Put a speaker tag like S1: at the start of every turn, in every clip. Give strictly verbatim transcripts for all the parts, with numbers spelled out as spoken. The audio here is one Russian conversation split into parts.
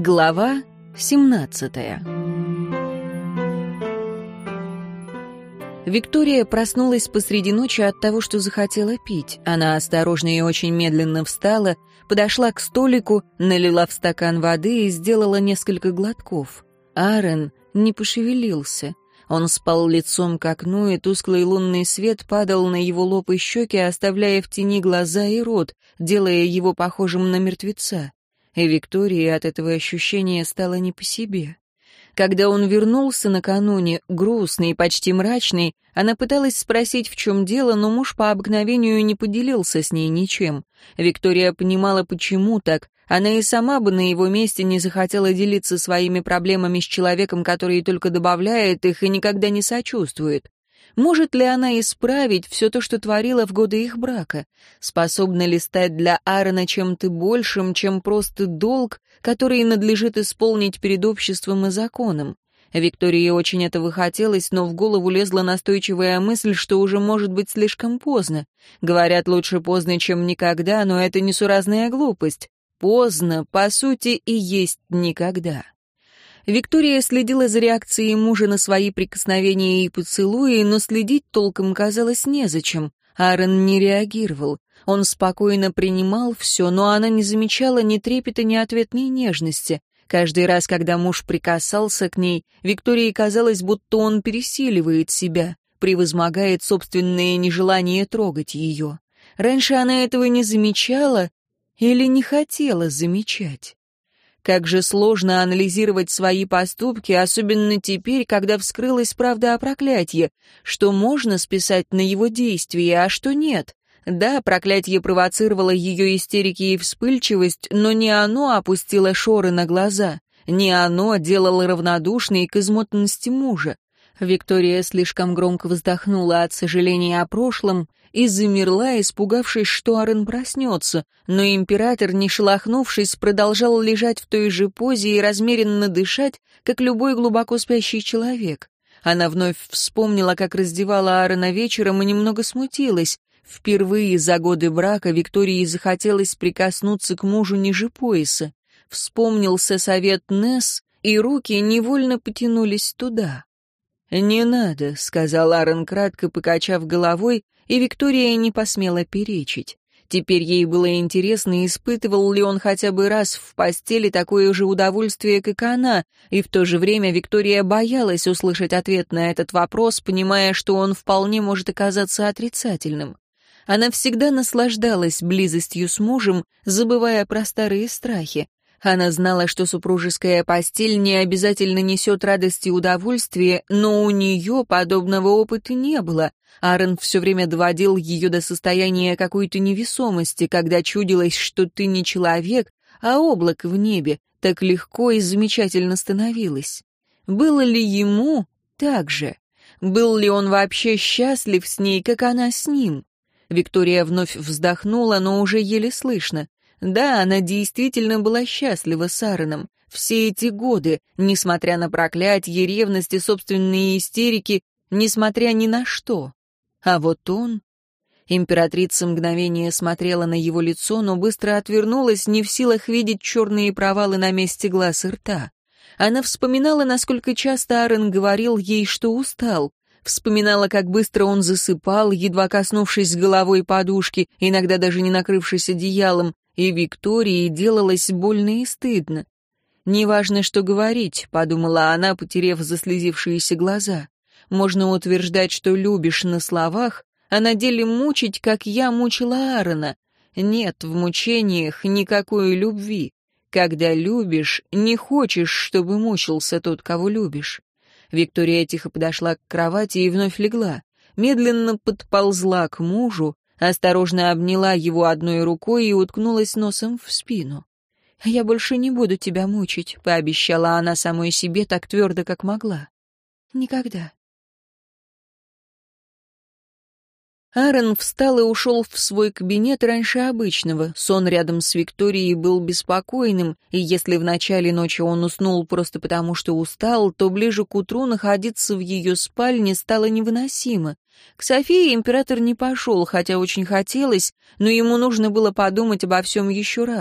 S1: Глава семнадцатая. Виктория проснулась посреди ночи от того, что захотела пить. Она осторожно и очень медленно встала, подошла к столику, налила в стакан воды и сделала несколько глотков. Аарон не пошевелился. Он спал лицом к окну, и тусклый лунный свет падал на его лоб и щеки, оставляя в тени глаза и рот, делая его похожим на мертвеца. И Виктории от этого ощущения стало не по себе. Когда он вернулся накануне, грустный и почти мрачный, она пыталась спросить, в чем дело, но муж по обыкновению не поделился с ней ничем. Виктория понимала, почему так. Она и сама бы на его месте не захотела делиться своими проблемами с человеком, который только добавляет их и никогда не сочувствует. Может ли она исправить все то, что творила в годы их брака? Способна ли стать для Аарона чем-то большим, чем просто долг, который надлежит исполнить перед обществом и законом? Виктории очень этого хотелось, но в голову лезла настойчивая мысль, что уже может быть слишком поздно. Говорят, лучше поздно, чем никогда, но это несуразная глупость. Поздно, по сути, и есть никогда. Виктория следила за реакцией мужа на свои прикосновения и поцелуи, но следить толком казалось незачем. Аарон не реагировал. Он спокойно принимал все, но она не замечала ни трепета, ни ответной нежности. Каждый раз, когда муж прикасался к ней, Виктории казалось, будто он пересиливает себя, превозмогает собственное нежелание трогать ее. Раньше она этого не замечала или не хотела замечать. Как же сложно анализировать свои поступки, особенно теперь, когда вскрылась правда о проклятии, что можно списать на его действия, а что нет. Да, проклятие провоцировало ее истерики и вспыльчивость, но не оно опустило шоры на глаза, не оно делало равнодушной к измотанности мужа. Виктория слишком громко вздохнула от сожаления о прошлом и замерла, испугавшись, что Аарон проснется, но император, не шелохнувшись, продолжал лежать в той же позе и размеренно дышать, как любой глубоко спящий человек. Она вновь вспомнила, как раздевала Аарона вечером, и немного смутилась. Впервые за годы брака Виктории захотелось прикоснуться к мужу ниже пояса. Вспомнился совет Несс, и руки невольно потянулись туда. «Не надо», — сказал Аарон, кратко покачав головой, и Виктория не посмела перечить. Теперь ей было интересно, испытывал ли он хотя бы раз в постели такое же удовольствие, как она, и в то же время Виктория боялась услышать ответ на этот вопрос, понимая, что он вполне может оказаться отрицательным. Она всегда наслаждалась близостью с мужем, забывая про старые страхи. Она знала, что супружеская постель не обязательно несет радость и удовольствие, но у нее подобного опыта не было. Аарон все время доводил ее до состояния какой-то невесомости, когда чудилось, что ты не человек, а облако в небе, так легко и замечательно становилось. Было ли ему так же? Был ли он вообще счастлив с ней, как она с ним? Виктория вновь вздохнула, но уже еле слышно. Да, она действительно была счастлива с Аароном. Все эти годы, несмотря на проклятие, ревность и собственные истерики, несмотря ни на что. А вот он... Императрица мгновение смотрела на его лицо, но быстро отвернулась, не в силах видеть черные провалы на месте глаз и рта. Она вспоминала, насколько часто Аарон говорил ей, что устал. Вспоминала, как быстро он засыпал, едва коснувшись головой подушки, иногда даже не накрывшись одеялом, и Виктории делалось больно и стыдно. «Неважно, что говорить», — подумала она, потеряв заслезившиеся глаза. «Можно утверждать, что любишь на словах, а на деле мучить, как я мучила Аарона. Нет в мучениях никакой любви. Когда любишь, не хочешь, чтобы мучился тот, кого любишь». Виктория тихо подошла к кровати и вновь легла. Медленно подползла к мужу, осторожно обняла его одной рукой и уткнулась носом в спину. «Я больше не буду тебя мучить», — пообещала она самой себе так твердо, как могла. «Никогда». Аарон встал и ушел в свой кабинет раньше обычного. Сон рядом с Викторией был беспокойным, и если в начале ночи он уснул просто потому, что устал, то ближе к утру находиться в ее спальне стало невыносимо. К Софии император не пошел, хотя очень хотелось, но ему нужно было подумать обо всем еще раз.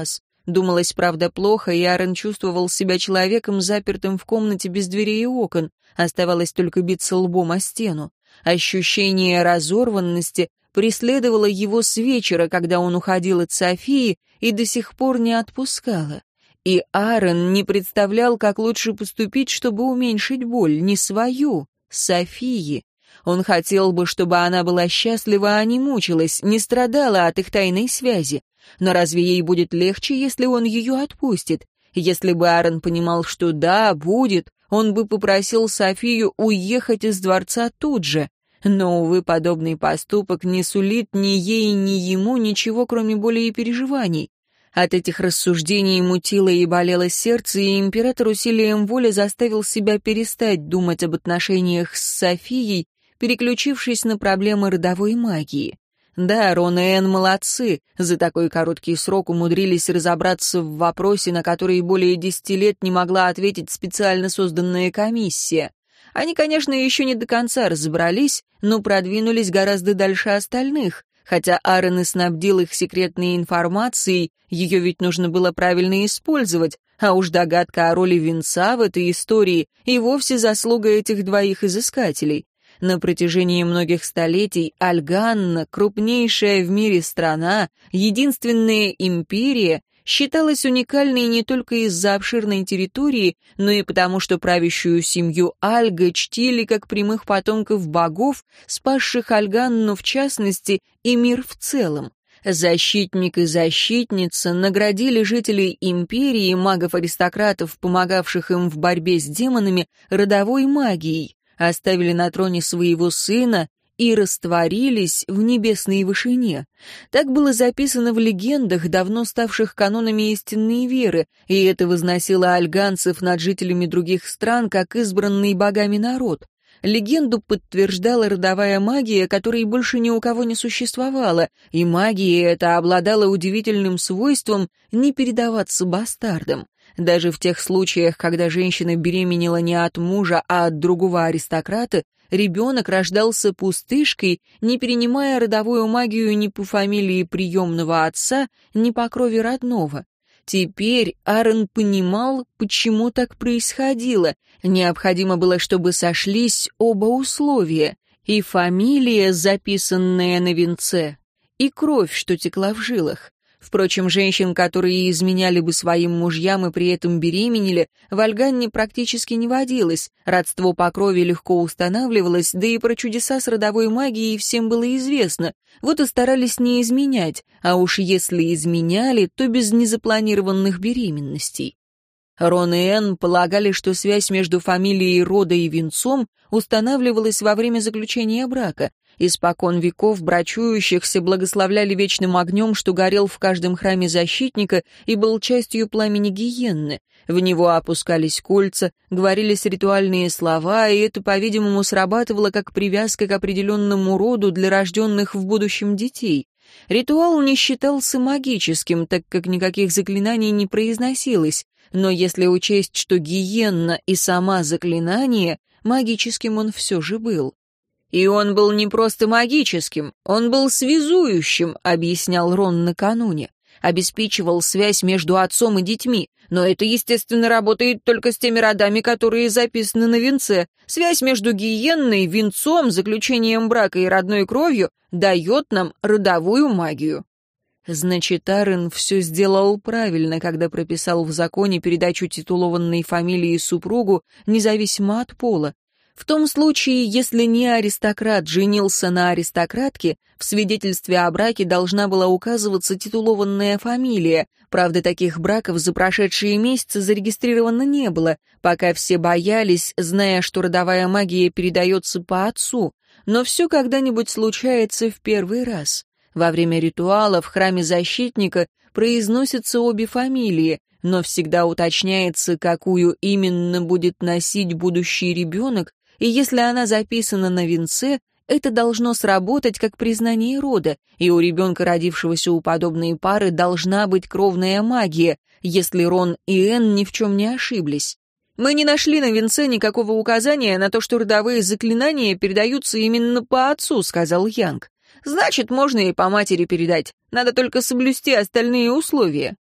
S1: Думалось, правда, плохо, и Аарон чувствовал себя человеком, запертым в комнате без дверей и окон. Оставалось только биться лбом о стену. Ощущение разорванности преследовало его с вечера, когда он уходил от Софии, и до сих пор не отпускало. И Аарон не представлял, как лучше поступить, чтобы уменьшить боль, не свою, Софии. Он хотел бы, чтобы она была счастлива, а не мучилась, не страдала от их тайной связи. Но разве ей будет легче, если он ее отпустит? Если бы Аарон понимал, что да, будет, он бы попросил Софию уехать из дворца тут же. Но, увы, подобный поступок не сулит ни ей, ни ему ничего, кроме боли и переживаний. От этих рассуждений мутило и болело сердце, и император усилием воли заставил себя перестать думать об отношениях с Софией, переключившись на проблемы родовой магии. Да, Рон и Энн молодцы, за такой короткий срок умудрились разобраться в вопросе, на который более десяти лет не могла ответить специально созданная комиссия. Они, конечно, еще не до конца разобрались, но продвинулись гораздо дальше остальных. Хотя Аарон и снабдил их секретной информацией, ее ведь нужно было правильно использовать, а уж догадка о роли венца в этой истории и вовсе заслуга этих двоих изыскателей. На протяжении многих столетий Альганна, крупнейшая в мире страна, единственная империя, считалась уникальной не только из-за обширной территории, но и потому, что правящую семью Альга чтили как прямых потомков богов, спасших Альганну в частности и мир в целом. Защитник и защитница наградили жителей империи, магов-аристократов, помогавших им в борьбе с демонами, родовой магией, оставили на троне своего сына и растворились в небесной вышине. Так было записано в легендах, давно ставших канонами истинной веры, и это возносило альганцев над жителями других стран, как избранный богами народ. Легенду подтверждала родовая магия, которой больше ни у кого не существовало, и магия эта обладала удивительным свойством не передаваться бастардам. Даже в тех случаях, когда женщина беременела не от мужа, а от другого аристократа, ребенок рождался пустышкой, не перенимая родовую магию ни по фамилии приемного отца, ни по крови родного. Теперь Аарон понимал, почему так происходило. Необходимо было, чтобы сошлись оба условия: и фамилия, записанная на венце, и кровь, что текла в жилах. Впрочем, женщин, которые изменяли бы своим мужьям и при этом беременели, в Альганне практически не водилось, родство по крови легко устанавливалось, да и про чудеса с родовой магией всем было известно, вот и старались не изменять, а уж если изменяли, то без незапланированных беременностей. Рон и Энн полагали, что связь между фамилией рода и венцом устанавливалась во время заключения брака. Испокон веков брачующихся благословляли вечным огнем, что горел в каждом храме защитника и был частью пламени гиенны. В него опускались кольца, говорились ритуальные слова, и это, по-видимому, срабатывало как привязка к определенному роду для рожденных в будущем детей. Ритуал не считался магическим, так как никаких заклинаний не произносилось, но если учесть, что гиенна и сама заклинание, магическим он все же был. «И он был не просто магическим, он был связующим», — объяснял Рон накануне. «Обеспечивал связь между отцом и детьми, но это, естественно, работает только с теми родами, которые записаны на венце. Связь между гиенной, венцом, заключением брака и родной кровью дает нам родовую магию». Значит, Аарон все сделал правильно, когда прописал в законе передачу титулованной фамилии супругу, независимо от пола. В том случае, если не аристократ женился на аристократке, в свидетельстве о браке должна была указываться титулованная фамилия. Правда, таких браков за прошедшие месяцы зарегистрировано не было, пока все боялись, зная, что родовая магия передается по отцу. Но все когда-нибудь случается в первый раз. Во время ритуала в храме защитника произносятся обе фамилии, но всегда уточняется, какую именно будет носить будущий ребенок, и если она записана на венце, это должно сработать как признание рода, и у ребенка, родившегося у подобной пары, должна быть кровная магия, если Рон и Энн ни в чем не ошиблись. «Мы не нашли на венце никакого указания на то, что родовые заклинания передаются именно по отцу», — сказал Янг. «Значит, можно и по матери передать, надо только соблюсти остальные условия».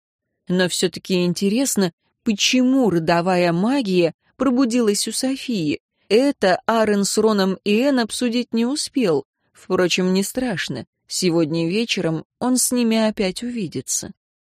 S1: Но все-таки интересно, почему родовая магия пробудилась у Софии. Это Арен с Роном и Энн обсудить не успел. Впрочем, не страшно. Сегодня вечером он с ними опять увидится.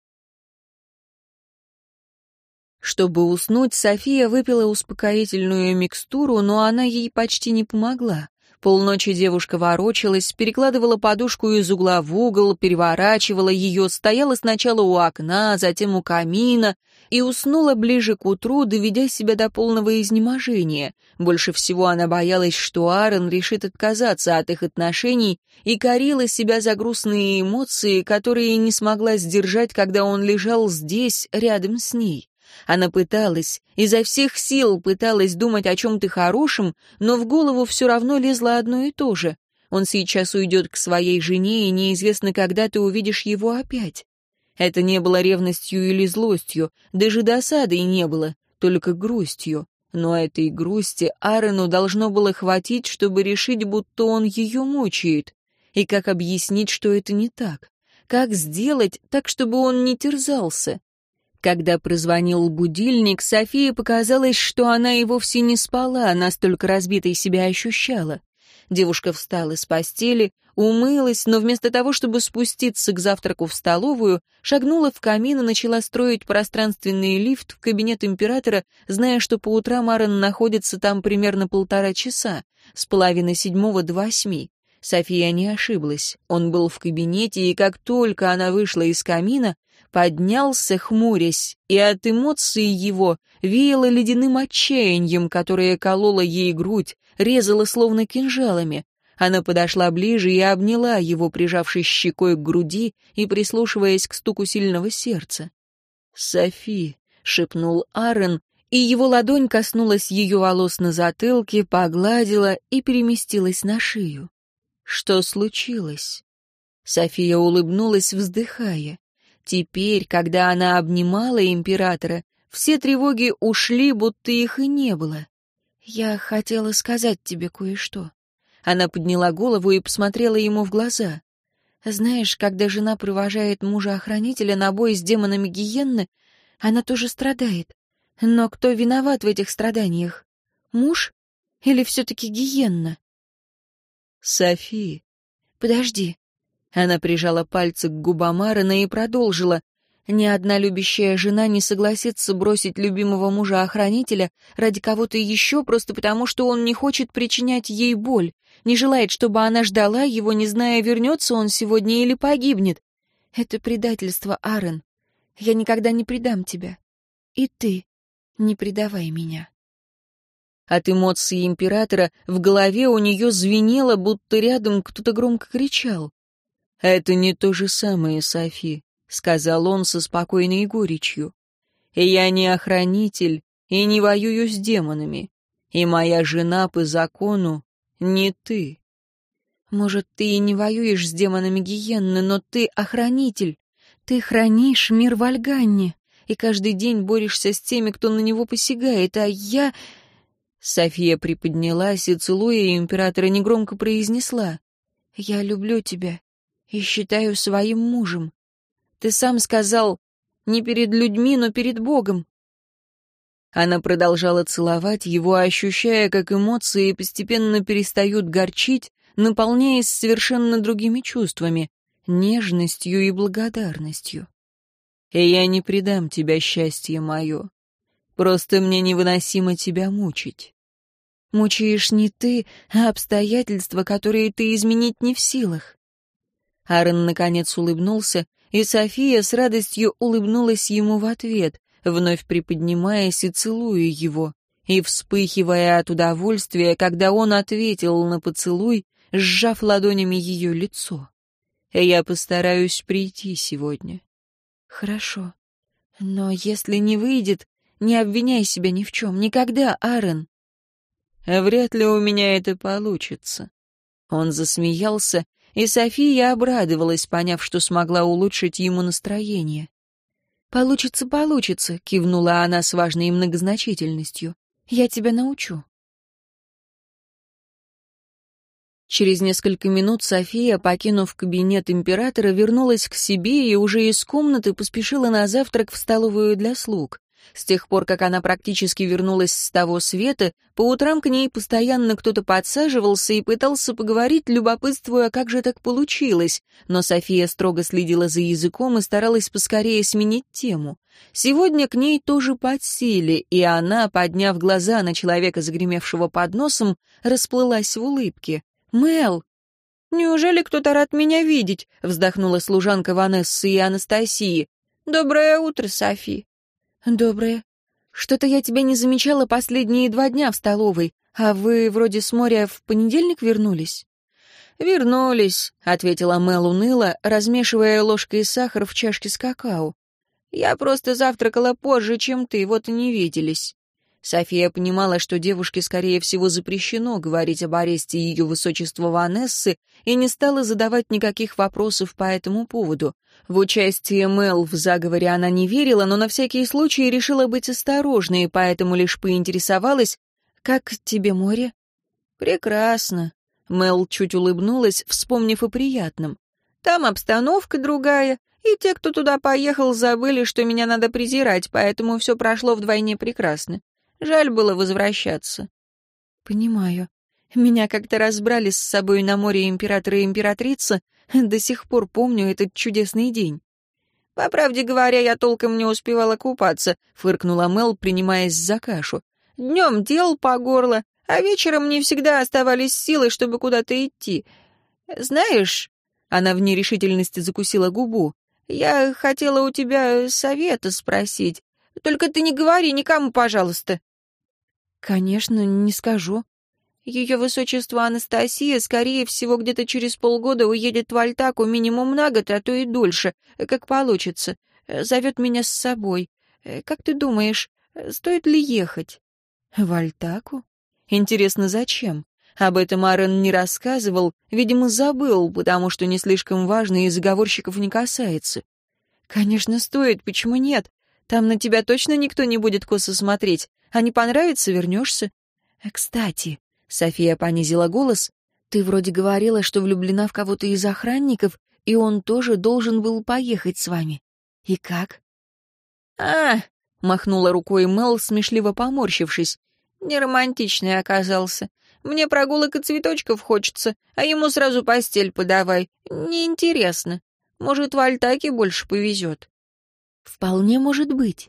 S1: Чтобы уснуть, София выпила успокоительную микстуру, но она ей почти не помогла. Полночи девушка ворочалась, перекладывала подушку из угла в угол, переворачивала ее, стояла сначала у окна, затем у камина и уснула ближе к утру, доведя себя до полного изнеможения. Больше всего она боялась, что Арен решит отказаться от их отношений, и корила себя за грустные эмоции, которые не смогла сдержать, когда он лежал здесь, рядом с ней. Она пыталась, изо всех сил пыталась думать о чем-то хорошем, но в голову все равно лезло одно и то же. Он сейчас уйдет к своей жене, и неизвестно, когда ты увидишь его опять. Это не было ревностью или злостью, даже досадой не было, только грустью. Но этой грусти Арену должно было хватить, чтобы решить, будто он ее мучает. И как объяснить, что это не так? Как сделать так, чтобы он не терзался? Когда прозвонил будильник, Софии показалось, что она и вовсе не спала, настолько разбитой себя ощущала. Девушка встала с постели, умылась, но вместо того, чтобы спуститься к завтраку в столовую, шагнула в камин и начала строить пространственный лифт в кабинет императора, зная, что по утрам Арен находится там примерно полтора часа, с половины седьмого до восьми. София не ошиблась. Он был в кабинете, и как только она вышла из камина, поднялся, хмурясь, и от эмоций его веяло ледяным отчаянием, которое кололо ей грудь, резало словно кинжалами. Она подошла ближе и обняла его, прижавшись щекой к груди и прислушиваясь к стуку сильного сердца. «Софи», — шепнул Арен, и его ладонь коснулась ее волос на затылке, погладила и переместилась на шею. «Что случилось?» София улыбнулась, вздыхая. Теперь, когда она обнимала императора, все тревоги ушли, будто их и не было. «Я хотела сказать тебе кое-что». Она подняла голову и посмотрела ему в глаза. «Знаешь, когда жена провожает мужа-охранителя на бой с демонами гиенны, она тоже страдает. Но кто виноват в этих страданиях? Муж или все-таки гиенна?» «Софи». «Подожди». Она прижала пальцы к губам Арена и продолжила. «Ни одна любящая жена не согласится бросить любимого мужа-охранителя ради кого-то еще, просто потому, что он не хочет причинять ей боль, не желает, чтобы она ждала его, не зная, вернется он сегодня или погибнет. Это предательство, Арен. Я никогда не предам тебя. И ты не предавай меня». От эмоций императора в голове у нее звенело, будто рядом кто-то громко кричал. «Это не то же самое, Софи», — сказал он со спокойной горечью. «Я не охранитель и не воюю с демонами, и моя жена по закону не ты». «Может, ты и не воюешь с демонами гиенны, но ты охранитель. Ты хранишь мир в Альганне, и каждый день борешься с теми, кто на него посягает, а я...» София приподнялась и, целуя императора, негромко произнесла: «Я люблю тебя и считаю своим мужем. Ты сам сказал, не перед людьми, но перед Богом». Она продолжала целовать его, ощущая, как эмоции постепенно перестают горчить, наполняясь совершенно другими чувствами, нежностью и благодарностью. «И я не предам тебя, счастье мое. Просто мне невыносимо тебя мучить». «Мучаешь не ты, а обстоятельства, которые ты изменить не в силах». Арен наконец улыбнулся, и София с радостью улыбнулась ему в ответ, вновь приподнимаясь и целуя его, и вспыхивая от удовольствия, когда он ответил на поцелуй, сжав ладонями ее лицо. «Я постараюсь прийти сегодня». «Хорошо. Но если не выйдет, не обвиняй себя ни в чем. Никогда, Арен». «Вряд ли у меня это получится». Он засмеялся, и София обрадовалась, поняв, что смогла улучшить ему настроение. «Получится, получится», — кивнула она с важной многозначительностью. «Я тебя научу». Через несколько минут София, покинув кабинет императора, вернулась к себе и уже из комнаты поспешила на завтрак в столовую для слуг. С тех пор, как она практически вернулась с того света, по утрам к ней постоянно кто-то подсаживался и пытался поговорить, любопытствуя, как же так получилось, но София строго следила за языком и старалась поскорее сменить тему. Сегодня к ней тоже подсели, и она, подняв глаза на человека, загремевшего под носом, расплылась в улыбке. «Мел!» «Неужели кто-то рад меня видеть?» — вздохнула служанка Ванессы и Анастасии. «Доброе утро, Софи». «Доброе. Что-то я тебя не замечала последние два дня в столовой, а вы вроде с моря в понедельник вернулись?» «Вернулись», — ответила Мел уныло, размешивая ложкой сахар в чашке с какао. «Я просто завтракала позже, чем ты, вот и не виделись». София понимала, что девушке, скорее всего, запрещено говорить об аресте ее высочества Ванессы, и не стала задавать никаких вопросов по этому поводу. В участие Мел в заговоре она не верила, но на всякий случай решила быть осторожной, поэтому лишь поинтересовалась, «Как тебе море?» «Прекрасно». Мел чуть улыбнулась, вспомнив о приятном. «Там обстановка другая, и те, кто туда поехал, забыли, что меня надо презирать, поэтому все прошло вдвойне прекрасно. Жаль было возвращаться». «Понимаю. Меня как-то разбрали с собой на море император и императрица. До сих пор помню этот чудесный день». «По правде говоря, я толком не успевала купаться», — фыркнула Мел, принимаясь за кашу. «Днем дел по горло, а вечером не всегда оставались силы, чтобы куда-то идти. Знаешь...» — она в нерешительности закусила губу. «Я хотела у тебя совета спросить. Только ты не говори никому, пожалуйста». «Конечно, не скажу». Ее высочество Анастасия, скорее всего, где-то через полгода уедет в Альтаку минимум на год, а то и дольше, как получится. Зовет меня с собой. Как ты думаешь, стоит ли ехать? В Альтаку? Интересно, зачем? Об этом Аарон не рассказывал, видимо, забыл, потому что не слишком важно и заговорщиков не касается. Конечно, стоит, почему нет? Там на тебя точно никто не будет косо смотреть. А не понравится — вернешься. Кстати, София понизила голос, ты вроде говорила, что влюблена в кого-то из охранников, и он тоже должен был поехать с вами. И как? А, махнула рукой Мел, смешливо поморщившись. Неромантичный оказался. Мне прогулок и цветочков хочется, а ему сразу постель подавай. Неинтересно. Может, в Альтаке больше повезет. Вполне может быть.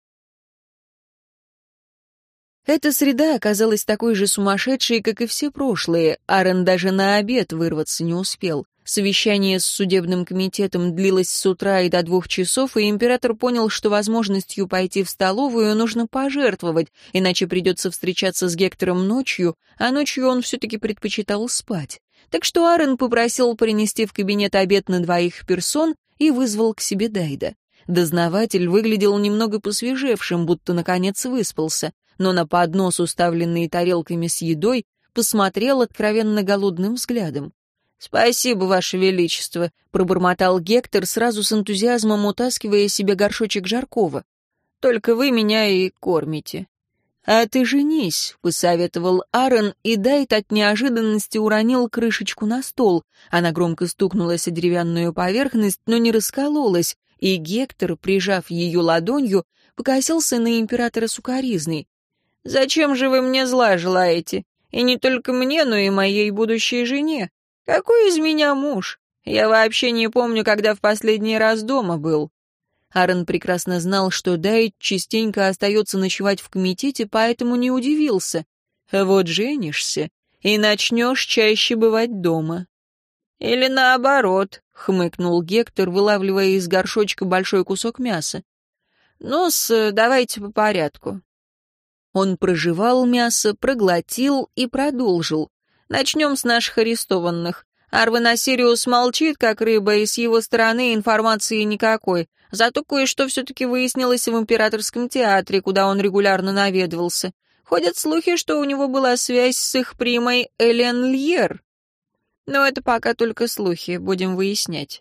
S1: Эта среда оказалась такой же сумасшедшей, как и все прошлые. Аарон даже на обед вырваться не успел. Совещание с судебным комитетом длилось с утра и до двух часов, и император понял, что возможностью пойти в столовую нужно пожертвовать, иначе придется встречаться с Гектором ночью, а ночью он все-таки предпочитал спать. Так что Аарон попросил принести в кабинет обед на двоих персон и вызвал к себе Дайда. Дознаватель выглядел немного посвежевшим, будто наконец выспался, но на поднос, уставленный тарелками с едой, посмотрел откровенно голодным взглядом. «Спасибо, Ваше Величество», — пробормотал Гектор, сразу с энтузиазмом утаскивая себе горшочек жаркого. «Только вы меня и кормите». «А ты женись», — посоветовал Аарон, и Дайт от неожиданности уронил крышечку на стол. Она громко стукнулась о деревянную поверхность, но не раскололась, и Гектор, прижав ее ладонью, покосился на императора сукаризной. «Зачем же вы мне зла желаете? И не только мне, но и моей будущей жене. Какой из меня муж? Я вообще не помню, когда в последний раз дома был». Аарон прекрасно знал, что Дайт частенько остается ночевать в комитете, поэтому не удивился. «Вот женишься, и начнешь чаще бывать дома». «Или наоборот», — хмыкнул Гектор, вылавливая из горшочка большой кусок мяса. «Ну-с, давайте по порядку». Он прожевал мясо, проглотил и продолжил. «Начнем с наших арестованных. Арвен-Осириус молчит, как рыба, и с его стороны информации никакой. Зато кое-что все-таки выяснилось в императорском театре, куда он регулярно наведывался. Ходят слухи, что у него была связь с их примой Элен Льер. Но это пока только слухи, будем выяснять».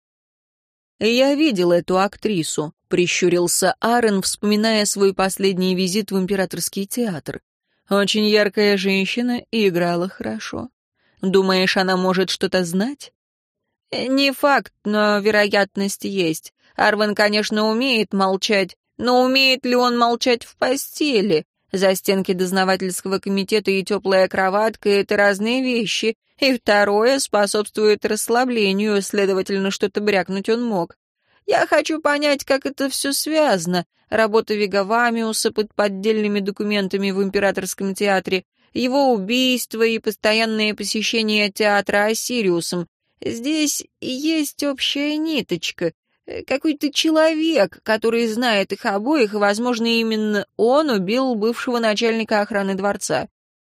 S1: «Я видел эту актрису», — прищурился Аарон, вспоминая свой последний визит в императорский театр. «Очень яркая женщина и играла хорошо. Думаешь, она может что-то знать?» «Не факт, но вероятность есть. Арвен, конечно, умеет молчать, но умеет ли он молчать в постели? Застенки дознавательского комитета и теплая кроватка — это разные вещи. И второе способствует расслаблению, следовательно, что-то брякнуть он мог. Я хочу понять, как это все связано. Работа Вигавамиуса под поддельными документами в Императорском театре, его убийство и постоянное посещение театра Осириусом. Здесь есть общая ниточка. Какой-то человек, который знает их обоих, и, возможно, именно он убил бывшего начальника охраны дворца.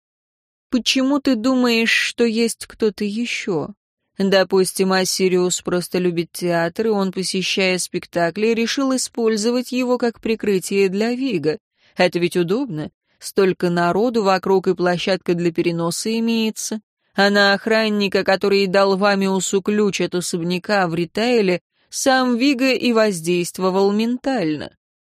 S1: Почему ты думаешь, что есть кто-то еще? Допустим, Осириус просто любит театр, и он, посещая спектакли, решил использовать его как прикрытие для Вига. Это ведь удобно. Столько народу вокруг, и площадка для переноса имеется. А на охранника, который дал Вамиусу ключ от особняка в Ритаиле, сам Вига и воздействовал ментально.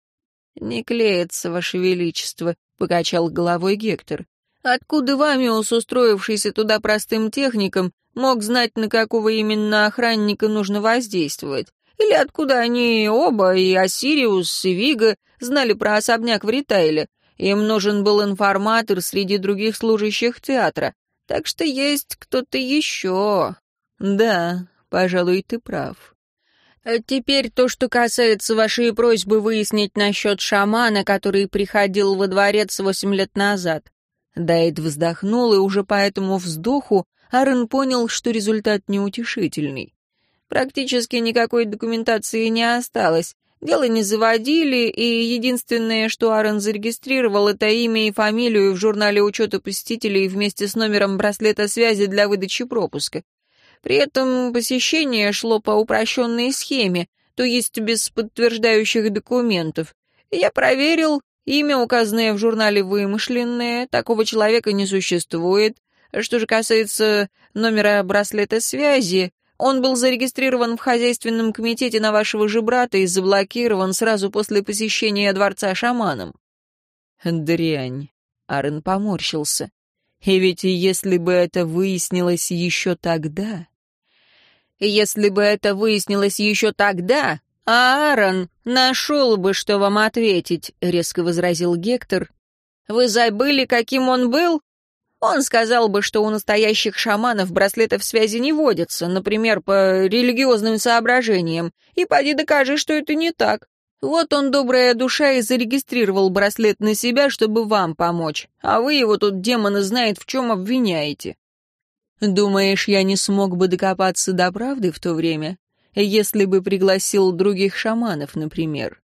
S1: «Не клеится, Ваше Величество», — покачал головой Гектор. «Откуда Вамиус, устроившийся туда простым техником, мог знать, на какого именно охранника нужно воздействовать? Или откуда они оба, и Осириус, и Вига, знали про особняк в Ритаиле? Им нужен был информатор среди других служащих театра. Так что есть кто-то еще». «Да, пожалуй, ты прав». «Теперь то, что касается вашей просьбы выяснить насчет шамана, который приходил во дворец восемь лет назад». Дайд вздохнул, и уже по этому вздоху Аарон понял, что результат неутешительный. Практически никакой документации не осталось. Дело не заводили, и единственное, что Аарон зарегистрировал, это имя и фамилию в журнале учета посетителей вместе с номером браслета связи для выдачи пропуска. При этом посещение шло по упрощенной схеме, то есть без подтверждающих документов. Я проверил, имя, указанное в журнале, вымышленное, такого человека не существует. Что же касается номера браслета связи, он был зарегистрирован в хозяйственном комитете на вашего же брата и заблокирован сразу после посещения дворца шаманом. Дрянь. Аарон поморщился. И ведь если бы это выяснилось еще тогда... Если бы это выяснилось еще тогда, Аарон нашел бы, что вам ответить, резко возразил Гектор. Вы забыли, каким он был? Он сказал бы, что у настоящих шаманов браслетов связи не водятся, например, по религиозным соображениям, и поди докажи, что это не так. Вот он, добрая душа, и зарегистрировал браслет на себя, чтобы вам помочь, а вы его тут, демона знает, в чем обвиняете. Думаешь, я не смог бы докопаться до правды в то время, если бы пригласил других шаманов, например?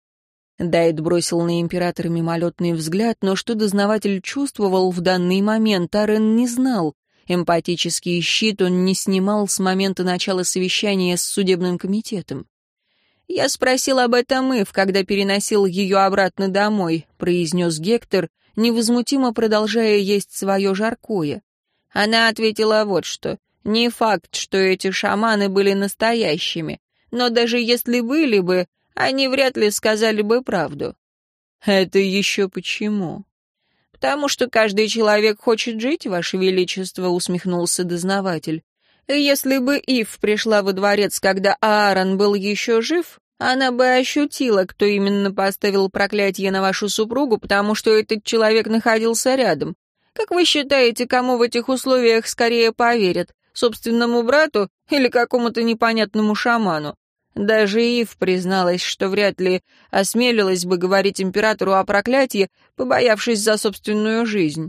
S1: Дайд бросил на императора мимолетный взгляд, но что дознаватель чувствовал в данный момент, Аарон не знал. Эмпатический щит он не снимал с момента начала совещания с судебным комитетом. «Я спросил об этом Ив, когда переносил ее обратно домой», — произнес Гектор, невозмутимо продолжая есть свое жаркое. Она ответила вот что. «Не факт, что эти шаманы были настоящими, но даже если были бы, они вряд ли сказали бы правду». «Это еще почему?» «Потому что каждый человек хочет жить, Ваше Величество», — усмехнулся дознаватель. «Если бы Ив пришла во дворец, когда Аарон был еще жив, она бы ощутила, кто именно поставил проклятие на вашу супругу, потому что этот человек находился рядом. Как вы считаете, кому в этих условиях скорее поверят, собственному брату или какому-то непонятному шаману? Даже Ив призналась, что вряд ли осмелилась бы говорить императору о проклятии, побоявшись за собственную жизнь».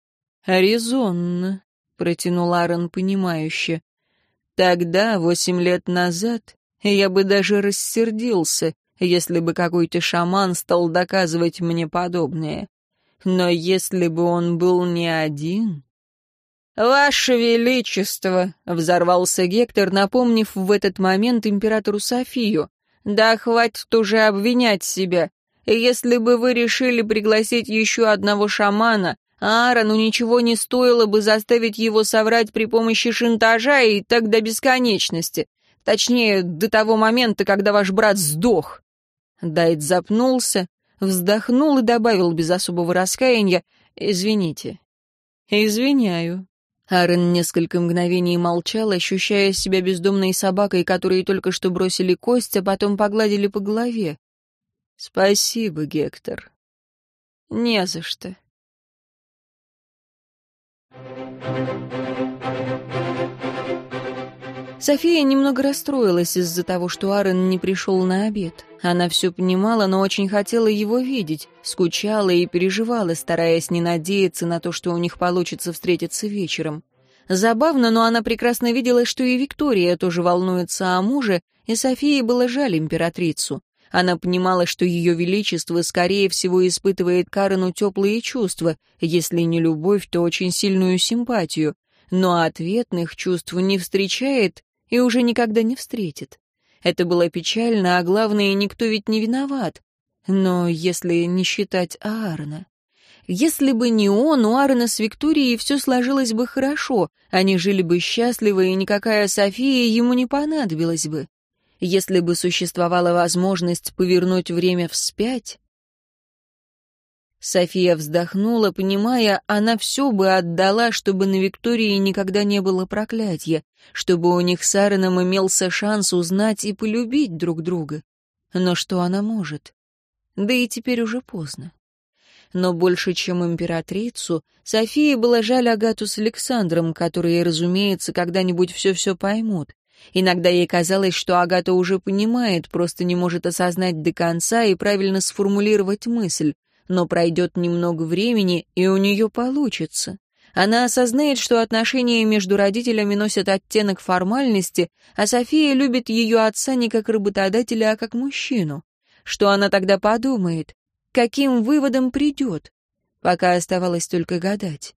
S1: «Резонно», — протянул Аарон понимающе. «Тогда, восемь лет назад, я бы даже рассердился, если бы какой-то шаман стал доказывать мне подобное. Но если бы он был не один...» «Ваше Величество!» — взорвался Гектор, напомнив в этот момент императору Софию. «Да хватит уже обвинять себя. Если бы вы решили пригласить еще одного шамана, Аарону ничего не стоило бы заставить его соврать при помощи шантажа и так до бесконечности. Точнее, до того момента, когда ваш брат сдох». Дайд запнулся, вздохнул и добавил без особого раскаяния: «Извините». «Извиняю». Аарон несколько мгновений молчал, ощущая себя бездомной собакой, которой только что бросили кость, а потом погладили по голове. «Спасибо, Гектор». «Не за что». София немного расстроилась из-за того, что Аарон не пришел на обед. Она все понимала, но очень хотела его видеть, скучала и переживала, стараясь не надеяться на то, что у них получится встретиться вечером. Забавно, но она прекрасно видела, что и Виктория тоже волнуется о муже, и Софии было жаль императрицу. Она понимала, что ее величество, скорее всего, испытывает к Аарону теплые чувства, если не любовь, то очень сильную симпатию, но ответных чувств не встречает и уже никогда не встретит. Это было печально, а главное, никто ведь не виноват. Но если не считать Аарона... Если бы не он, у Аарона с Викторией все сложилось бы хорошо, они жили бы счастливо, и никакая София ему не понадобилась бы. Если бы существовала возможность повернуть время вспять... София вздохнула, понимая, она все бы отдала, чтобы на Виктории никогда не было проклятия, чтобы у них с Аароном имелся шанс узнать и полюбить друг друга. Но что она может? Да и теперь уже поздно. Но больше, чем императрицу, Софии было жаль Агату с Александром, которые, разумеется, когда-нибудь все-все поймут. Иногда ей казалось, что Агата уже понимает, просто не может осознать до конца и правильно сформулировать мысль. Но пройдет немного времени, и у нее получится. Она осознает, что отношения между родителями носят оттенок формальности, а София любит ее отца не как работодателя, а как мужчину. Что она тогда подумает? Каким выводом придет? Пока оставалось только гадать.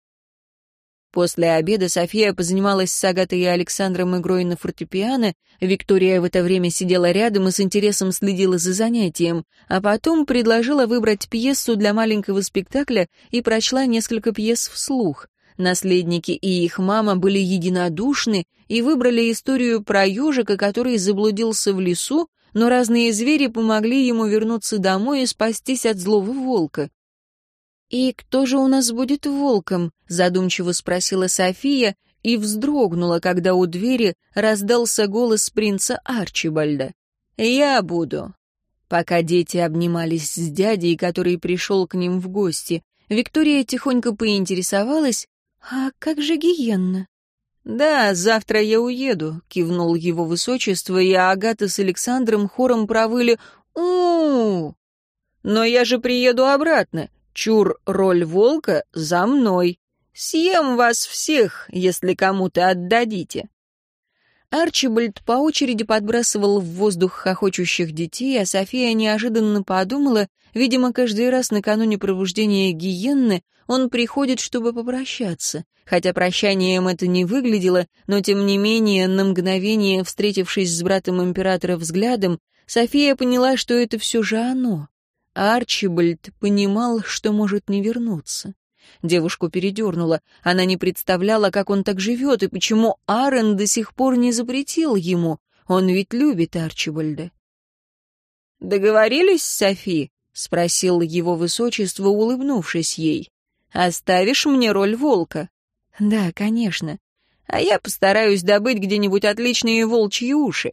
S1: После обеда София позанималась с Агатой и Александром игрой на фортепиано, Виктория в это время сидела рядом и с интересом следила за занятием, а потом предложила выбрать пьесу для маленького спектакля и прочла несколько пьес вслух. Наследники и их мама были единодушны и выбрали историю про ежика, который заблудился в лесу, но разные звери помогли ему вернуться домой и спастись от злого волка. «И кто же у нас будет волком?» — задумчиво спросила София и вздрогнула, когда у двери раздался голос принца Арчибальда. «Я буду». Пока дети обнимались с дядей, который пришел к ним в гости, Виктория тихонько поинтересовалась, «А как же Гиенна?» «Да, завтра я уеду», — кивнул его высочество, и Агата с Александром хором провыли у-у-у. «Но я же приеду обратно. Чур, роль волка за мной. Съем вас всех, если кому-то отдадите». Арчибальд по очереди подбрасывал в воздух хохочущих детей, а София неожиданно подумала, видимо, каждый раз накануне пробуждения Гиенны он приходит, чтобы попрощаться. Хотя прощанием это не выглядело, но тем не менее, на мгновение, встретившись с братом императора взглядом, София поняла, что это все же оно. Арчибальд понимал, что может не вернуться. Девушку передернуло. Она не представляла, как он так живет, и почему Аарон до сих пор не запретил ему. Он ведь любит Арчибальда. «Договорились, Софи?» — спросил его высочество, улыбнувшись ей. «Оставишь мне роль волка?» «Да, конечно. А я постараюсь добыть где-нибудь отличные волчьи уши».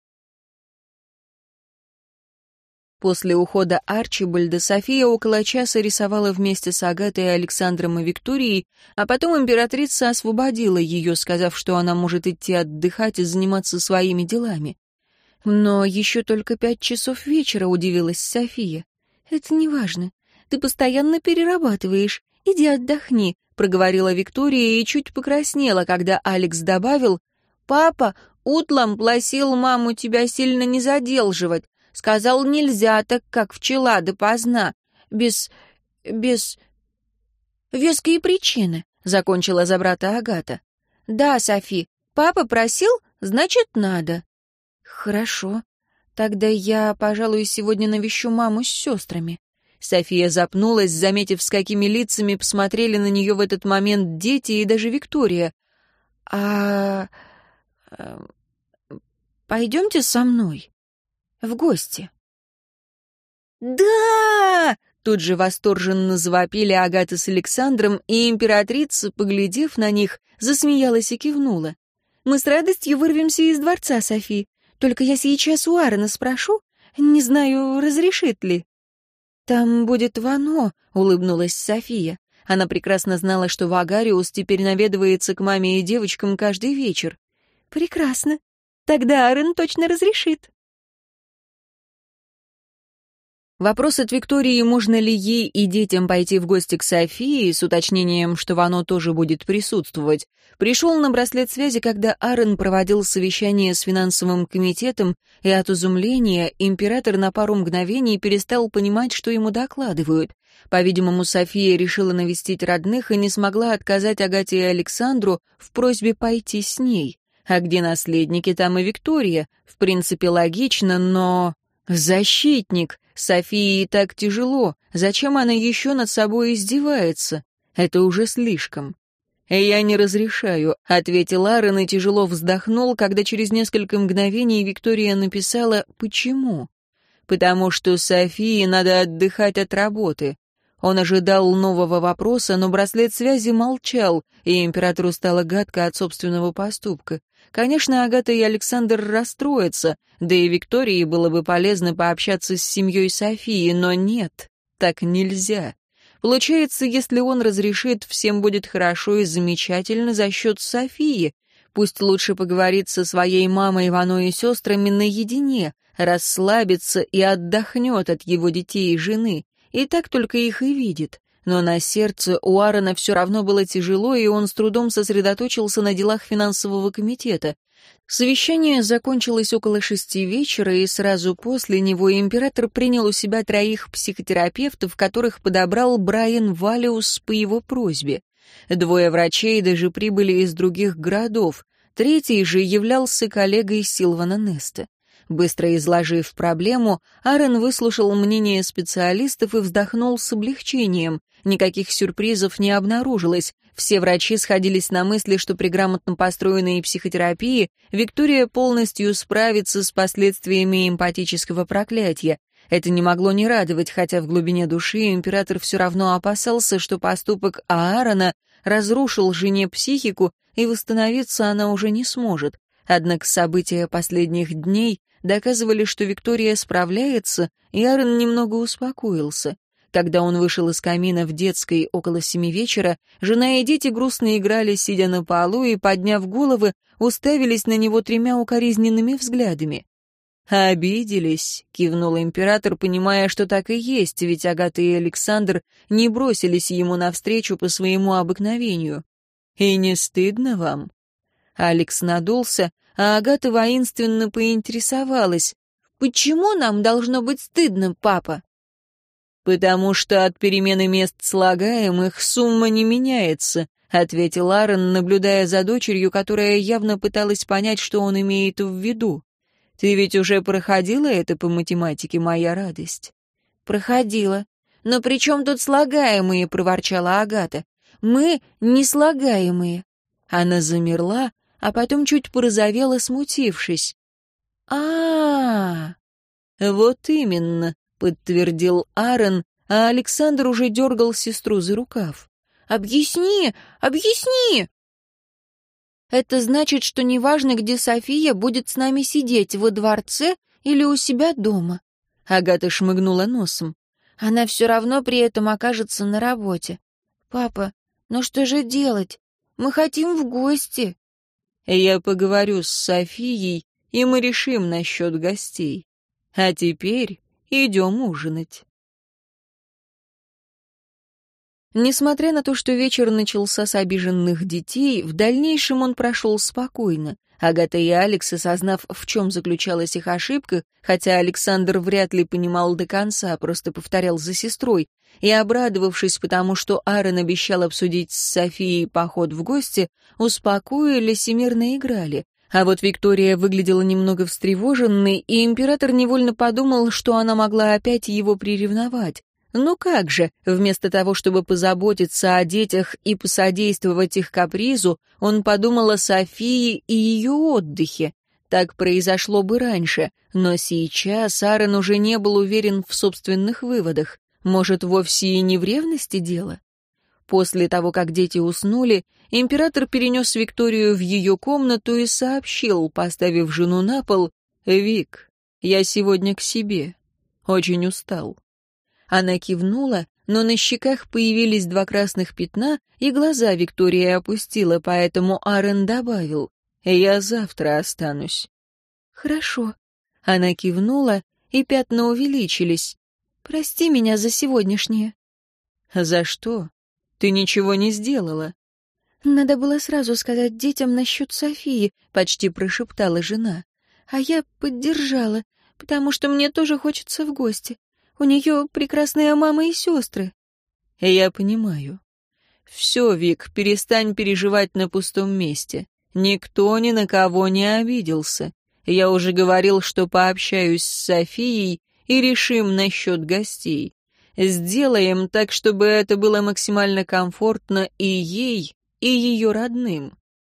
S1: После ухода Арчибальда София около часа рисовала вместе с Агатой, Александром и Викторией, а потом императрица освободила ее, сказав, что она может идти отдыхать и заниматься своими делами. «Но еще только пять часов вечера», — удивилась София. «Это не важно. Ты постоянно перерабатываешь. Иди отдохни», — проговорила Виктория и чуть покраснела, когда Алекс добавил: «Папа утлом просил маму тебя сильно не задерживать. Сказал, нельзя так, как пчела допоздна. Без... без... веские причины», — закончила за брата Агата. «Да, Софи, папа просил, значит, надо». «Хорошо. Тогда я, пожалуй, сегодня навещу маму с сестрами». София запнулась, заметив, с какими лицами посмотрели на нее в этот момент дети и даже Виктория. «А... пойдемте со мной. В гости». «Да!» — Тут же восторженно завопили Агата с Александром, и императрица, поглядев на них, засмеялась и кивнула. «Мы с радостью вырвемся из дворца, Софи. Только я сейчас у Аарона спрошу. Не знаю, разрешит ли». «Там будет Вано», — улыбнулась София. Она прекрасно знала, что Вагариус теперь наведывается к маме и девочкам каждый вечер. «Прекрасно. Тогда Аарон точно разрешит». Вопрос от Виктории, можно ли ей и детям пойти в гости к Софии, с уточнением, что Вано тоже будет присутствовать, пришел на браслет связи, когда Аарон проводил совещание с финансовым комитетом, и от изумления император на пару мгновений перестал понимать, что ему докладывают. По-видимому, София решила навестить родных и не смогла отказать Агате и Александру в просьбе пойти с ней. А где наследники, там и Виктория. В принципе, логично, но... Защитник! Софии и так тяжело. Зачем она еще над собой издевается? Это уже слишком. «Я не разрешаю», — ответил Аарон и тяжело вздохнул, когда через несколько мгновений Виктория написала «почему?». «Потому что Софии надо отдыхать от работы». Он ожидал нового вопроса, но браслет связи молчал, и императору стало гадко от собственного поступка. Конечно, Агата и Александр расстроятся, да и Виктории было бы полезно пообщаться с семьей Софии, но нет, так нельзя. Получается, если он разрешит, всем будет хорошо и замечательно за счет Софии. Пусть лучше поговорит со своей мамой, Вано и сестрами наедине, расслабится и отдохнет от его детей и жены. И так только их и видит. Но на сердце у Аарона все равно было тяжело, и он с трудом сосредоточился на делах финансового комитета. Совещание закончилось около шести вечера, и сразу после него император принял у себя троих психотерапевтов, которых подобрал Брайан Валиус по его просьбе. Двое врачей даже прибыли из других городов, третий же являлся коллегой Силвана Неста. Быстро изложив проблему, Аарон выслушал мнение специалистов и вздохнул с облегчением. Никаких сюрпризов не обнаружилось. Все врачи сходились на мысли, что при грамотно построенной психотерапии Виктория полностью справится с последствиями эмпатического проклятия. Это не могло не радовать, хотя в глубине души император все равно опасался, что поступок Аарона разрушил жене психику, и восстановиться она уже не сможет. Однако события последних дней доказывали, что Виктория справляется, и Аарон немного успокоился. Когда он вышел из камина в детской около семи вечера, жена и дети грустно играли, сидя на полу, и, подняв головы, уставились на него тремя укоризненными взглядами. «Обиделись», — кивнул император, понимая, что так и есть, ведь Агата и Александр не бросились ему навстречу по своему обыкновению. «И не стыдно вам?» Алекс надулся, а Агата воинственно поинтересовалась. «Почему нам должно быть стыдно, папа?» «Потому что от перемены мест слагаемых сумма не меняется», — ответил Аарон, наблюдая за дочерью, которая явно пыталась понять, что он имеет в виду. «Ты ведь уже проходила это по математике, моя радость?» «Проходила. Но при чем тут слагаемые?» — проворчала Агата. «Мы неслагаемые». Она замерла, а потом чуть порозовела, смутившись. а а «Вот именно», — подтвердил Аарон, а Александр уже дергал сестру за рукав. «Объясни, объясни!» «Это значит, что неважно, где София будет с нами сидеть, во дворце или у себя дома». Агата шмыгнула носом. «Она все равно при этом окажется на работе. Папа, ну что же делать? Мы хотим в гости». «Я поговорю с Софией, и мы решим насчет гостей. А теперь идем ужинать». Несмотря на то, что вечер начался с обиженных детей, в дальнейшем он прошел спокойно. Агата и Алекс, осознав, в чем заключалась их ошибка, хотя Александр вряд ли понимал до конца, просто повторял за сестрой, и, обрадовавшись потому, что Аарон обещал обсудить с Софией поход в гости, успокоились и мирно играли. А вот Виктория выглядела немного встревоженной, и император невольно подумал, что она могла опять его приревновать. Ну как же, вместо того, чтобы позаботиться о детях и посодействовать их капризу, он подумал о Софии и ее отдыхе. Так произошло бы раньше, но сейчас Аарон уже не был уверен в собственных выводах. Может, вовсе и не в ревности дело? После того, как дети уснули, император перенес Викторию в ее комнату и сообщил, поставив жену на пол: «Вик, я сегодня к себе. Очень устал». Она кивнула, но на щеках появились два красных пятна, и глаза Виктория опустила, поэтому Аарон добавил: «Я завтра останусь». «Хорошо». Она кивнула, и пятна увеличились. «Прости меня за сегодняшнее». «За что? Ты ничего не сделала». «Надо было сразу сказать детям насчет Софии», — почти прошептала жена. «А я поддержала, потому что мне тоже хочется в гости. У нее прекрасная мама и сестры». «Я понимаю. Все, Вик, перестань переживать на пустом месте. Никто ни на кого не обиделся. Я уже говорил, что пообщаюсь с Софией и решим насчет гостей. Сделаем так, чтобы это было максимально комфортно и ей, и ее родным».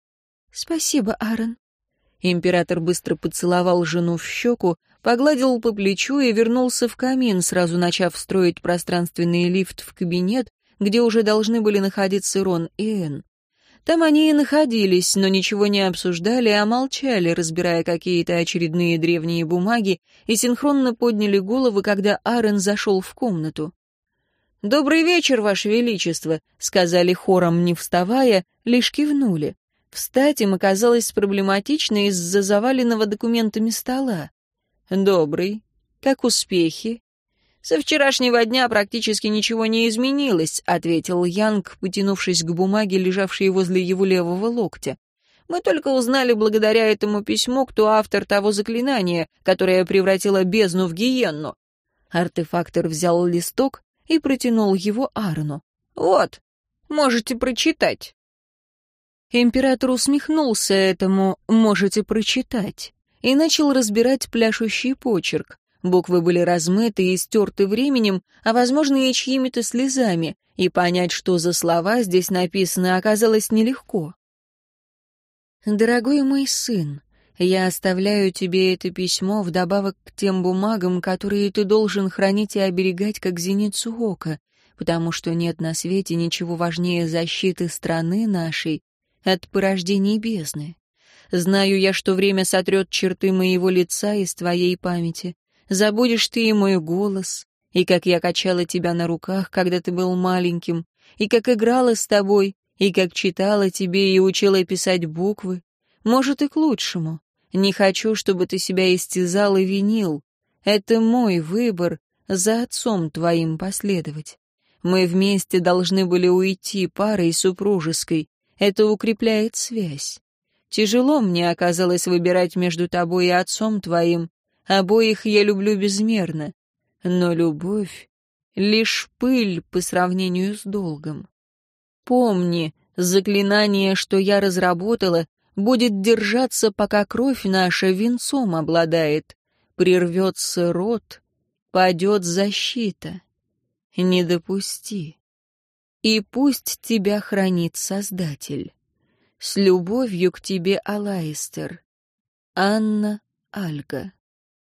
S1: «Спасибо, Аарон». Император быстро поцеловал жену в щеку, погладил по плечу и вернулся в камин, сразу начав строить пространственный лифт в кабинет, где уже должны были находиться Рон и Энн. Там они и находились, но ничего не обсуждали, а молчали, разбирая какие-то очередные древние бумаги, и синхронно подняли головы, когда Аарон зашел в комнату. «Добрый вечер, Ваше Величество», — сказали хором, не вставая, лишь кивнули. Встать им оказалось проблематично из-за заваленного документами стола. «Добрый. Как успехи?» «Со вчерашнего дня практически ничего не изменилось», — ответил Янг, потянувшись к бумаге, лежавшей возле его левого локтя. «Мы только узнали благодаря этому письму, кто автор того заклинания, которое превратило бездну в гиенну». Артефактор взял листок и протянул его Аарону. «Вот, можете прочитать». Император усмехнулся этому «можете прочитать» и начал разбирать пляшущий почерк. Буквы были размыты и стерты временем, а, возможно, и чьими-то слезами, и понять, что за слова здесь написаны, оказалось нелегко. «Дорогой мой сын, я оставляю тебе это письмо вдобавок к тем бумагам, которые ты должен хранить и оберегать как зеницу ока, потому что нет на свете ничего важнее защиты страны нашей от порождений бездны. Знаю я, что время сотрет черты моего лица из твоей памяти. Забудешь ты и мой голос, и как я качала тебя на руках, когда ты был маленьким, и как играла с тобой, и как читала тебе и учила писать буквы. Может, и к лучшему. Не хочу, чтобы ты себя истязал и винил. Это мой выбор за отцом твоим последовать. Мы вместе должны были уйти парой супружеской. Это укрепляет связь. Тяжело мне оказалось выбирать между тобой и отцом твоим. Обоих я люблю безмерно. Но любовь — лишь пыль по сравнению с долгом. Помни, заклинание, что я разработала, будет держаться, пока кровь наша венцом обладает. Прервется род, падет защита. Не допусти. И пусть тебя хранит Создатель. С любовью к тебе, Алаистер. Анна Альга.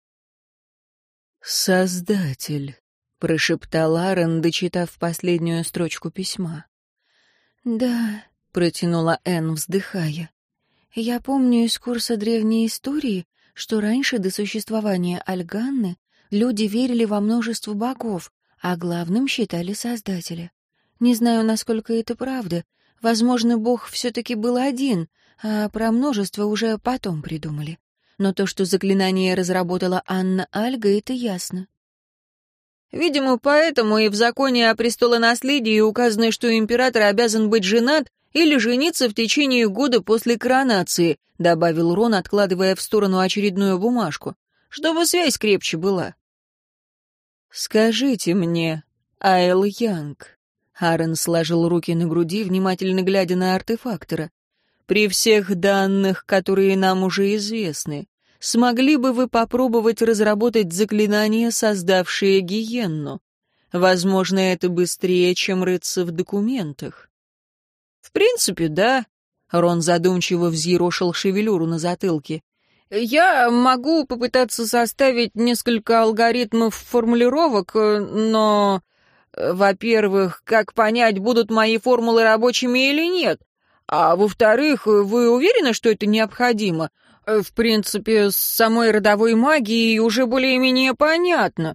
S1: «Создатель», — прошептал Аарон, дочитав последнюю строчку письма. «Да», — протянула Энн, вздыхая. «Я помню из курса древней истории, что раньше до существования Альганны люди верили во множество богов, а главным считали Создателя. Не знаю, насколько это правда. Возможно, бог все-таки был один, а про множество уже потом придумали. Но то, что заклинание разработала Анна Альга, это ясно».
S2: «Видимо, поэтому и в законе о престолонаследии указано, что император обязан быть женат или жениться в течение года после коронации», добавил Рон, откладывая в сторону очередную бумажку, «чтобы связь крепче была».
S1: «Скажите мне, Айл Янг», Аарон сложил руки на груди, внимательно глядя на артефактора, «при всех данных, которые нам уже известны, смогли бы вы попробовать разработать заклинание, создавшее гиенну? Возможно, это быстрее, чем рыться в документах».
S2: «В принципе, да»,
S1: — Рон задумчиво взъерошил шевелюру на затылке.
S2: «Я могу попытаться составить несколько алгоритмов формулировок, но Во-первых, как понять, будут мои формулы рабочими или нет? А во-вторых, вы уверены, что это необходимо? В принципе, с самой родовой магией уже более-менее понятно».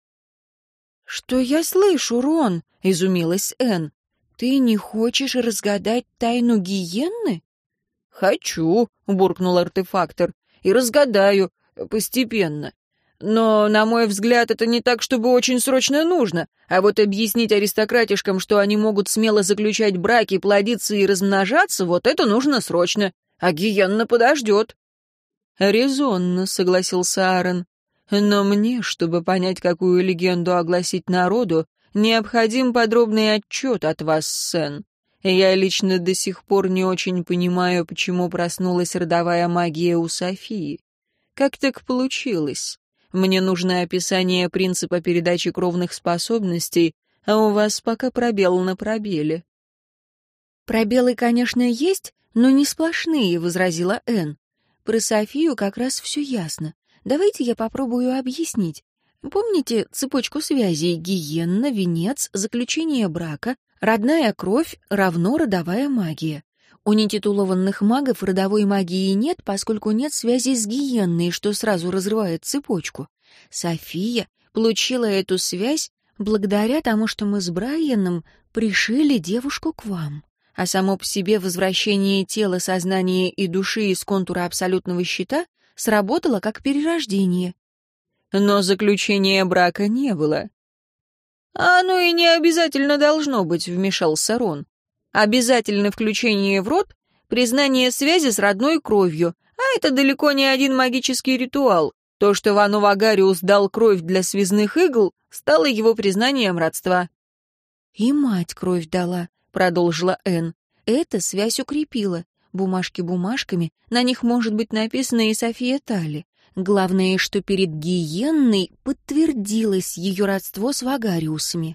S1: «Что я слышу, Рон?» — изумилась Энн. «Ты не хочешь разгадать тайну гиенны?»
S2: «Хочу», — буркнул артефактор, — «и разгадаю постепенно. Но, на мой взгляд, это не так, чтобы очень срочно нужно. А вот объяснить аристократишкам, что они могут смело заключать браки, плодиться и размножаться, вот это нужно срочно. А гиенна подождет».
S1: «Резонно», — согласился Аарон. «Но мне, чтобы понять, какую легенду огласить народу, необходим подробный отчет от вас, Сен. Я лично до сих пор не очень понимаю, почему проснулась родовая магия у Софии. Как так получилось? Мне нужно описание принципа передачи кровных способностей, а у вас пока пробел на пробеле». «Пробелы, конечно, есть, но не сплошные», — возразила Энн. «Про Софию как раз все ясно. Давайте я попробую объяснить. Помните цепочку связей: гиенна, венец, заключение брака, родная кровь равно родовая магия? У нетитулованных магов родовой магии нет, поскольку нет связи с гиенной, что сразу разрывает цепочку. София получила эту связь благодаря тому, что мы с Брайаном пришили девушку к вам. А само по себе возвращение тела, сознания и души из контура абсолютного щита сработало как перерождение.
S2: Но заключения брака не было. «А оно и не обязательно должно быть», — вмешался Рон. «Обязательно включение в род, признание связи с родной кровью, а это далеко не один магический ритуал. То, что Вану Вагариус дал кровь для связных игл, стало его признанием родства».
S1: «И мать кровь дала», — продолжила Энн. «Это связь укрепила. Бумажки бумажками, на них может быть написано и София Тали. Главное, что перед гиенной подтвердилось ее родство с Вагариусами».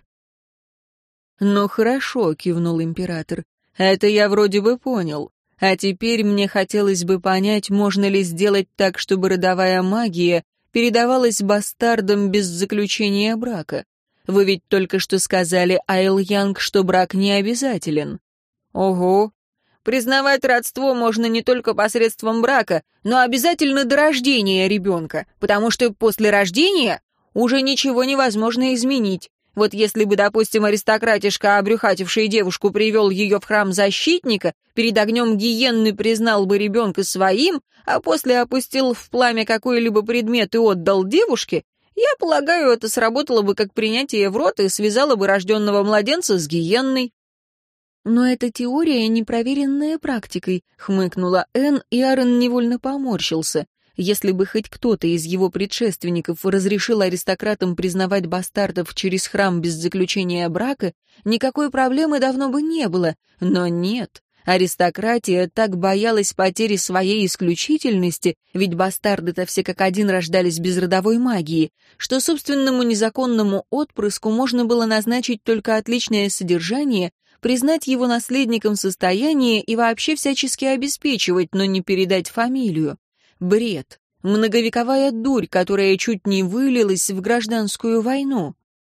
S2: «Ну хорошо», — кивнул император. «Это я вроде бы понял. А теперь мне хотелось бы понять, можно ли сделать так, чтобы родовая магия передавалась бастардам без заключения брака. Вы ведь только что сказали, Айл Янг, что брак не обязателен». «Ого. Признавать родство можно не только посредством брака, но обязательно до рождения ребенка, потому что после рождения уже ничего невозможно изменить. Вот если бы, допустим, аристократишка, обрюхативший девушку, привел ее в храм защитника, перед огнем гиенны признал бы ребенка своим, а после опустил в пламя какой-либо предмет и отдал девушке, я полагаю, это сработало бы как принятие в рот и связало бы рожденного младенца с гиенной».
S1: «Но эта теория, не проверенная практикой», — хмыкнула Энн, и Аарон невольно поморщился. Если бы хоть кто-то из его предшественников разрешил аристократам признавать бастардов через храм без заключения брака, никакой проблемы давно бы не было. Но нет. Аристократия так боялась потери своей исключительности, ведь бастарды-то все как один рождались без родовой магии, что собственному незаконному отпрыску можно было назначить только отличное содержание, признать его наследником состояния и вообще всячески обеспечивать, но не передать фамилию. Бред. Многовековая дурь, которая чуть не вылилась в гражданскую войну.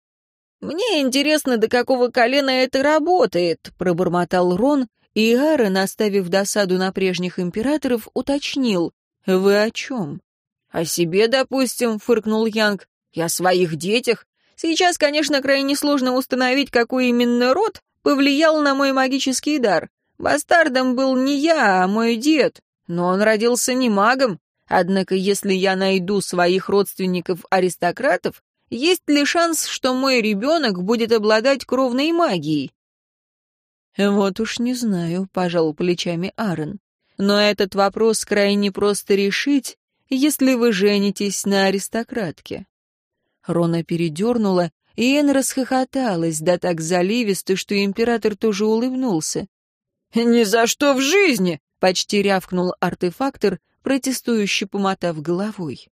S2: «Мне интересно, до какого колена это работает», — пробормотал Рон, и Аарон, оставив досаду на прежних императоров, уточнил. «Вы о чем?» «О себе, допустим», — фыркнул Янг. «И о своих детях. Сейчас, конечно, крайне сложно установить, какой именно род повлиял на мой магический дар. Бастардом был не я, а мой дед. Но он родился не магом. Однако, если я найду своих родственников-аристократов, есть ли шанс, что мой ребенок будет обладать кровной магией?»
S1: «Вот уж не знаю», — пожал плечами Аарон. «Но этот вопрос крайне просто решить, если вы женитесь на аристократке». Рона передернула, и Энн расхохоталась, да так заливисто, что император тоже улыбнулся.
S2: «Ни за что в жизни!»
S1: — почти рявкнул артефактор, протестующе помотав головой.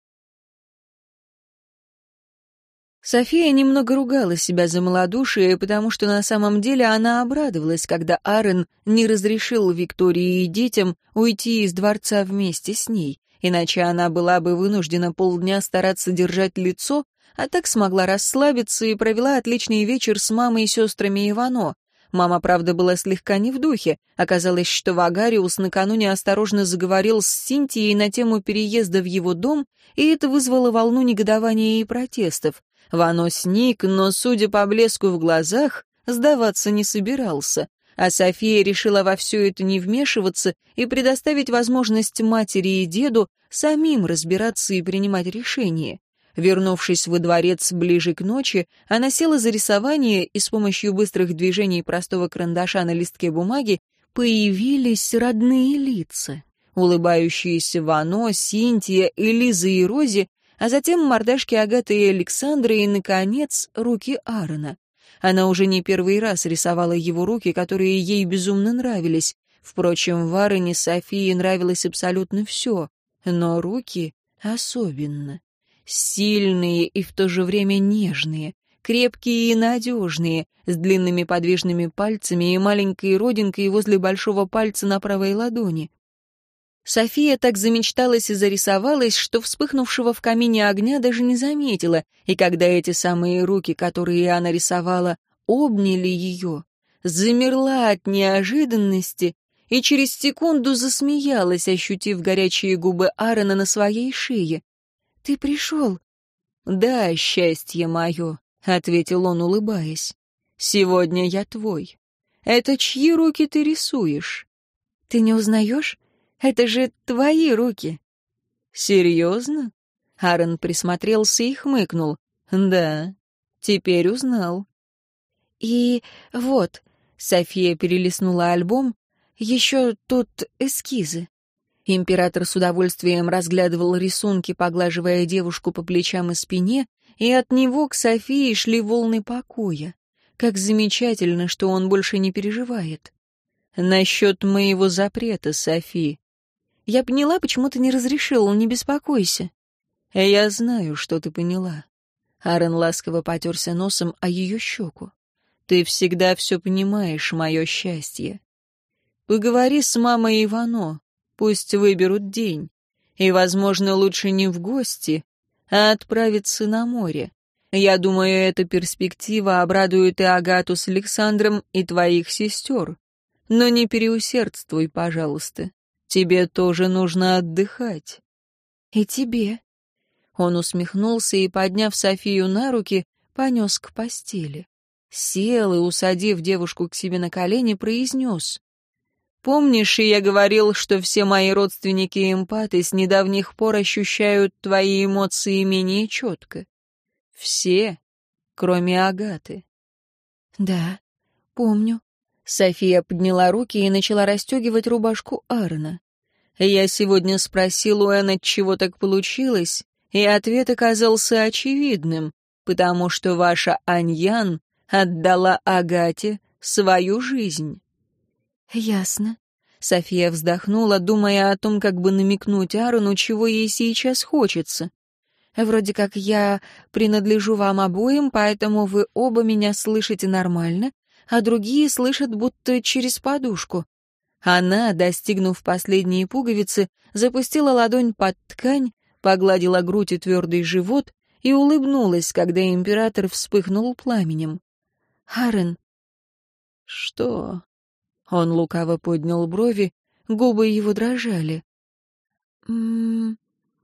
S1: София немного ругала себя за малодушие, потому что на самом деле она обрадовалась, когда Аарон не разрешил Виктории и детям уйти из дворца вместе с ней, иначе она была бы вынуждена полдня стараться держать лицо,
S2: а так смогла расслабиться и провела отличный вечер с мамой и сестрами Ивано. Мама, правда, была слегка не в духе. Оказалось, что Вагариус накануне осторожно заговорил с Синтией на тему переезда в его дом, и это вызвало волну негодования и протестов. Вано сник, но, судя по блеску в глазах, сдаваться не собирался. А София решила во все это не вмешиваться и предоставить возможность матери и деду самим разбираться и принимать решения. Вернувшись во дворец ближе к ночи, она села за рисование, и с помощью быстрых движений простого карандаша на листке бумаги появились родные лица. Улыбающиеся Вано, Синтия, Элиза и Рози, а затем мордашки Агаты и Александры и, наконец, руки Аарона. Она уже не первый раз рисовала его руки, которые ей безумно нравились. Впрочем, в Аароне Софии нравилось абсолютно все, но руки особенно. Сильные и в то же время нежные, крепкие и надежные, с длинными подвижными пальцами и маленькой родинкой возле большого пальца на правой ладони. София так замечталась и зарисовалась, что вспыхнувшего в камине огня даже не заметила, и когда эти самые руки, которые она рисовала, обняли ее, замерла от неожиданности и через секунду засмеялась, ощутив горячие губы Аарона на своей шее. «Ты пришел?» «Да, счастье мое», — ответил он, улыбаясь. «Сегодня я твой. Это чьи руки ты рисуешь?» «Ты не узнаешь? Это же твои руки». «Серьезно?» Аарон присмотрелся и хмыкнул. «Да, теперь узнал». «И вот», — София перелистнула альбом, — «еще тут эскизы». Император с удовольствием разглядывал рисунки, поглаживая девушку по плечам и спине, и от него к Софии шли волны покоя. Как замечательно, что он больше не переживает. «Насчет моего запрета, Софи». «Я поняла, почему ты не разрешил, не беспокойся». «Я знаю, что ты поняла». Аарон ласково потерся носом о ее щеку. «Ты всегда все понимаешь, мое счастье. Поговори с мамой Ивано. Пусть выберут день. И, возможно, лучше не в гости, а отправиться на море. Я думаю, эта перспектива обрадует и Агату с Александром, и твоих сестер. Но не переусердствуй, пожалуйста. Тебе тоже нужно отдыхать». «И тебе». Он усмехнулся и, подняв Софию на руки, понес к постели. Сел и, усадив девушку к себе на колени, произнес: «Помнишь, и я говорил, что все мои родственники-эмпаты с недавних пор ощущают твои эмоции менее четко? Все, кроме Агаты». «Да, помню». София подняла руки и начала расстегивать рубашку Аарона. «Я сегодня спросил у Энн, отчего так получилось, и ответ оказался очевидным, потому что ваша Аньян отдала Агате свою жизнь». «Ясно». София вздохнула, думая о том, как бы намекнуть Аарону, чего ей сейчас хочется. «Вроде как я принадлежу вам обоим, поэтому вы оба меня слышите нормально, а другие слышат будто через подушку». Она, достигнув последней пуговицы, запустила ладонь под ткань, погладила грудь и твердый живот и улыбнулась, когда император вспыхнул пламенем. «Аарон». «Что?» Он лукаво поднял брови, губы его дрожали. «М-м...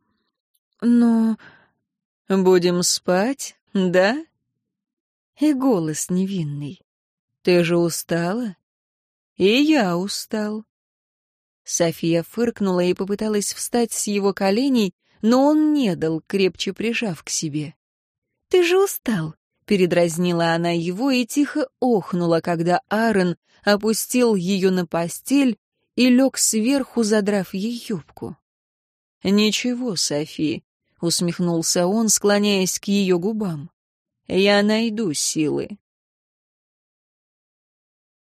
S2: но...» «Будем спать, да?» И голос невинный. «Ты же устала?» «И я устал». София фыркнула и попыталась встать с его коленей, но он не дал, крепче прижав к себе. «Ты же устал», — передразнила она его и тихо охнула, когда Аарон опустил ее на постель и лег сверху, задрав ей юбку. «Ничего, Софи», — усмехнулся он, склоняясь к ее губам. «Я найду силы».